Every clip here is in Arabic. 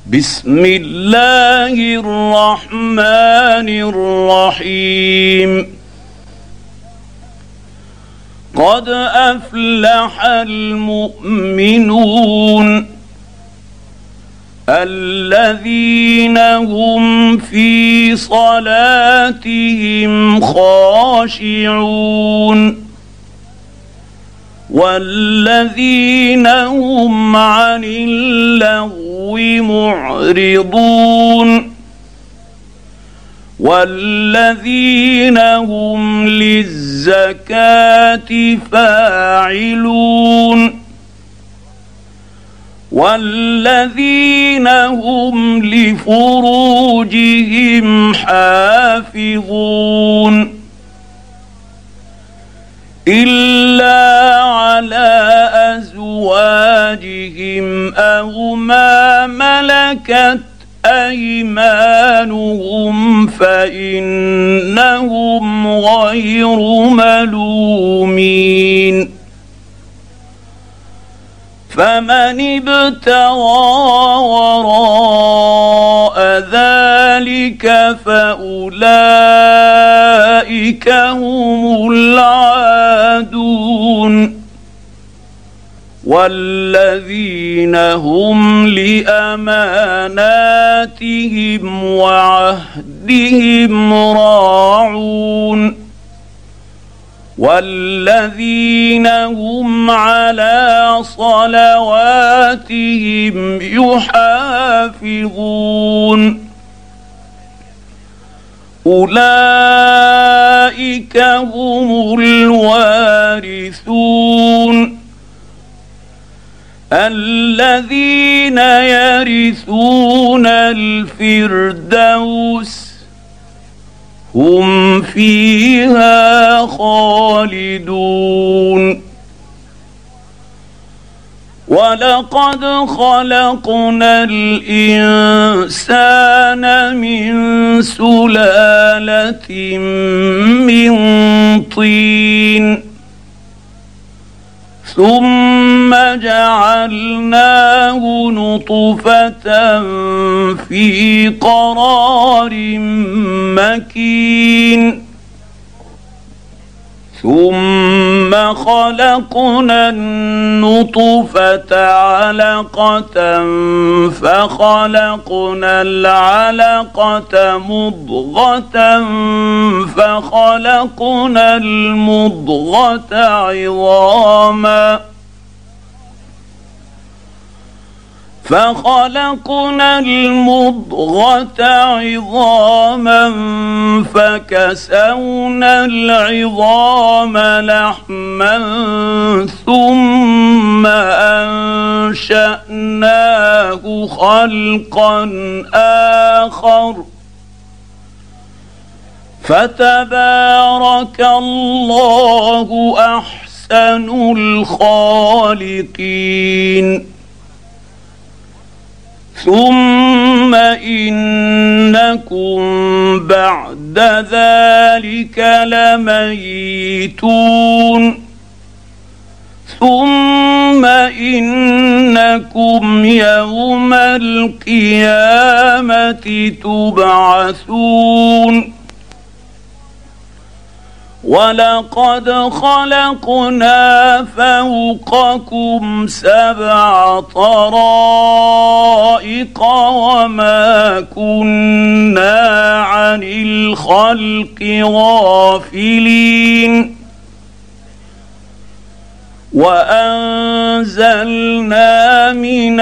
بسم الله الرحمن الرحيم. قد أفلح المؤمنون الذين هم في صلاتهم خاشعون والذين هم عن اللغو معرضون والذين هم للزكاة فاعلون والذين هم لفروجهم حافظون إلا على أزواجهم أو ما ملكت أيمانهم فإنهم غير ملومين. فمن ابتغى وراء ذلك فأولئك هم العادون والذين هم لأماناتهم وعهدهم راعون والذين هم على صلواتهم يحافظون أولئك هم الوارثون الذين يرثون الفردوس هم فيها خالدون. ولقد خلقنا الإنسان من سلالة من طين ثم جعلناه نطفة في قرار مكين ثم خلقنا النطفة علقة فخلقنا العلقة مضغة فخلقنا المضغة عظاما فكسونا العظام لحما ثم أنشأناه خلقا آخر فتبارك الله أحسن الخالقين. ثم إنكم بعد ذلك لميتون ثم إنكم يوم القيامة تبعثون. ولقد خلقنا فوقكم 7 طرائق وما كنا عن الخلق غافلين وأنزلنا من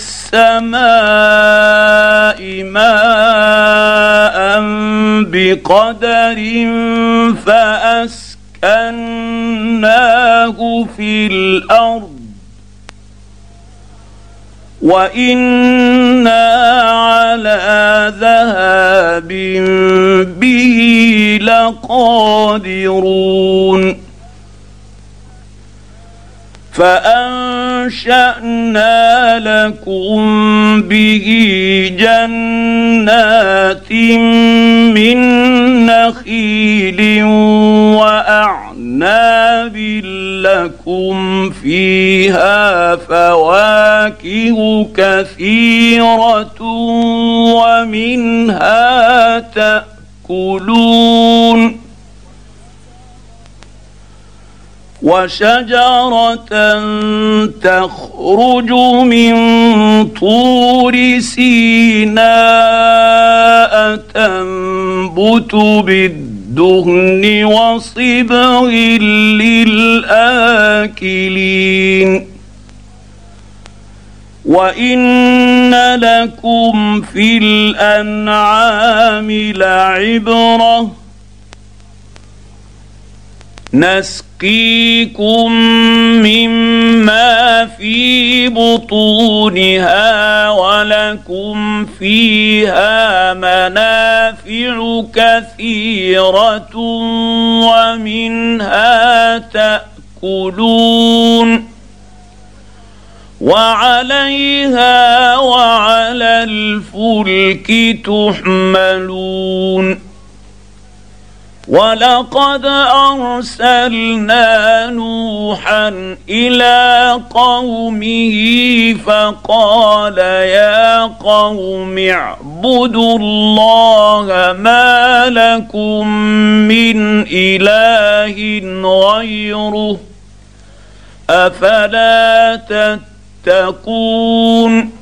السماء ماء بقدر فأسكناه في الأرض وإنا على ذهاب به لقادرون. فأنشأنا لكم به جنات من نخيل وأعناب لكم فيها فواكه كثيرة ومنها تأكلون وشجرة تخرج من طور سيناء تنبت بالدهن وصبغ للآكلين وإن لكم في الأنعام لعبرة نسقيكم مما في بطونها ولكم فيها منافع كثيرة ومنها تأكلون وعليها وعلى الفلك تحملون ولقد أرسلنا نوحا إلى قومه فقال يا قوم اعبدوا الله ما لكم من إله غيره أفلا تتقون